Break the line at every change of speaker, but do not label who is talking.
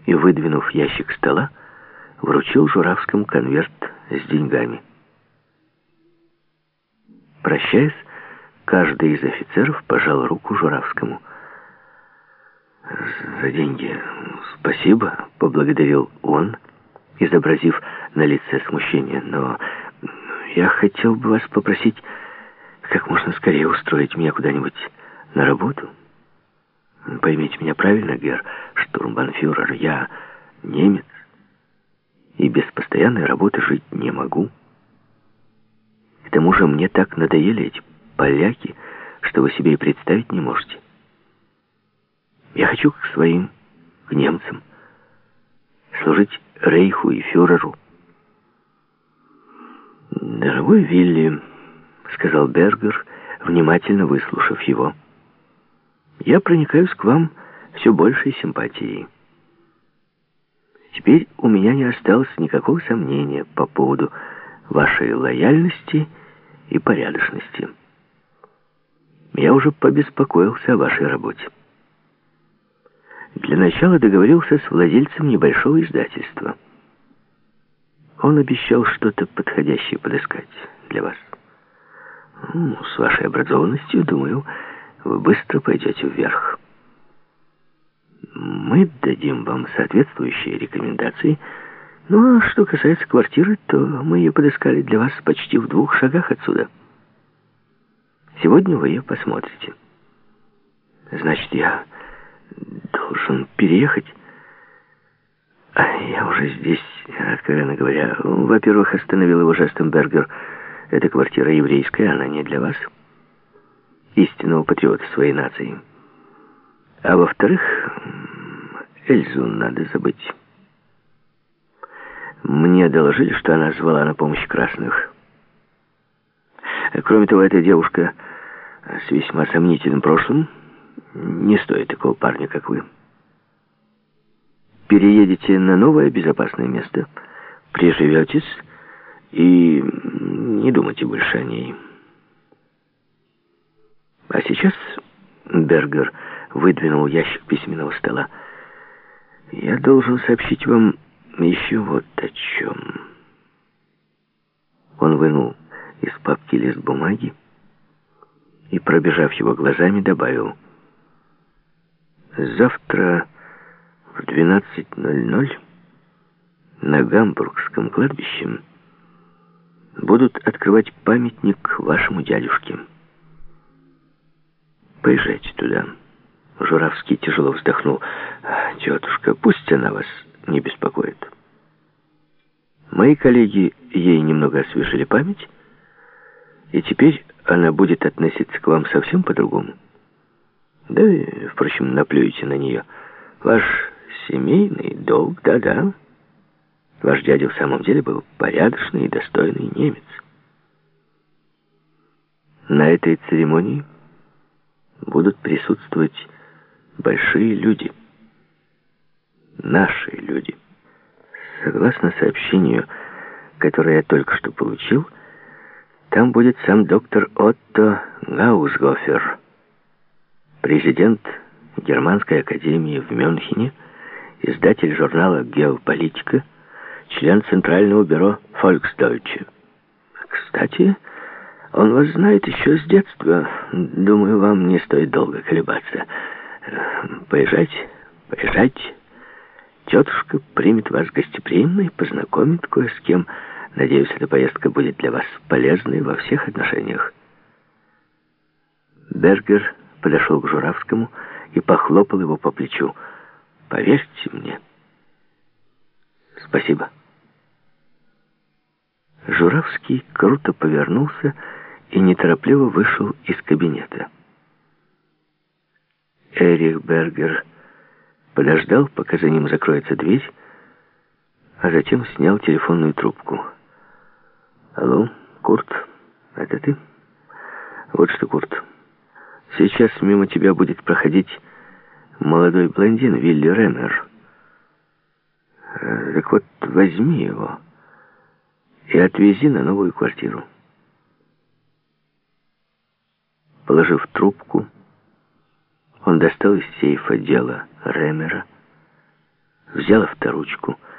и, выдвинув ящик стола, вручил Журавскому конверт с деньгами. Прощаясь, каждый из офицеров пожал руку Журавскому. «За деньги спасибо», — поблагодарил он, изобразив на лице смущение. «Но я хотел бы вас попросить как можно скорее устроить меня куда-нибудь на работу. Поймите меня правильно, герр штурмбанфюрер, я немец, и без постоянной работы жить не могу. К тому же мне так надоели эти поляки, что вы себе и представить не можете. Я хочу к своим, к немцам, служить рейху и фюреру». «Дорогой Вилли», — сказал Бергер, внимательно выслушав его, — «я проникаюсь к вам все большей симпатией. Теперь у меня не осталось никакого сомнения по поводу вашей лояльности и порядочности. Я уже побеспокоился о вашей работе. Для начала договорился с владельцем небольшого издательства. Он обещал что-то подходящее подыскать для вас. С вашей образованностью, думаю, вы быстро пойдете вверх. Мы дадим вам соответствующие рекомендации. Ну, а что касается квартиры, то мы ее подыскали для вас почти в 2 шагах отсюда. Сегодня вы ее посмотрите. Значит, я должен переехать. Я уже здесь, откровенно говоря. Во-первых, остановил его жестом Бергер. Эта квартира еврейская, она не для вас, истинного патриота своей нации. А во-вторых, Эльзу надо забыть. Мне доложили, что она звала на помощь красных. Кроме того, эта девушка с весьма сомнительным прошлым не стоит такого парня, как вы. Переедете на новое безопасное место, приживетесь и не думайте больше о ней. А сейчас Бергер выдвинул ящик письменного стола. Я должен сообщить вам еще вот о чем. Он вынул из папки лист бумаги и, пробежав его глазами, добавил: завтра в 12:00 на Гамбургском кладбище будут открывать памятник вашему дядюшке. Поезжайте туда. Журавский тяжело вздохнул. Тетушка, пусть она вас не беспокоит. Мои коллеги ей немного освежили память, и теперь она будет относиться к вам совсем по-другому. Да и, впрочем, наплюете на нее. Ваш семейный долг, да-да. Ваш дядя в самом деле был порядочный и достойный немец. На этой церемонии будут присутствовать большие люди. Наши люди. Согласно сообщению, которое я только что получил, там будет сам доктор Отто Гаусгофер, президент Германской академии в Мюнхене, издатель журнала «Геополитика», член Центрального бюро «Фольксдойче». Кстати, он вас знает еще с детства. Думаю, вам не стоит долго колебаться. Поезжайте, поезжайте. Тетушка примет вас гостеприимно и познакомит кое с кем. Надеюсь, эта поездка будет для вас полезной во всех отношениях. Бергер подошел к Журавскому и похлопал его по плечу. Поверьте мне. Спасибо. Журавский круто повернулся и неторопливо вышел из кабинета. Эрих Бергер подождал, пока за ним закроется дверь, а затем снял телефонную трубку. «Алло, Курт, это ты?» «Вот что, Курт, сейчас мимо тебя будет проходить молодой блондин Вилли Ремер. Так вот, возьми его и отвези на новую квартиру». Положив трубку, он достал из сейфа дело Ремера, взял авторучку,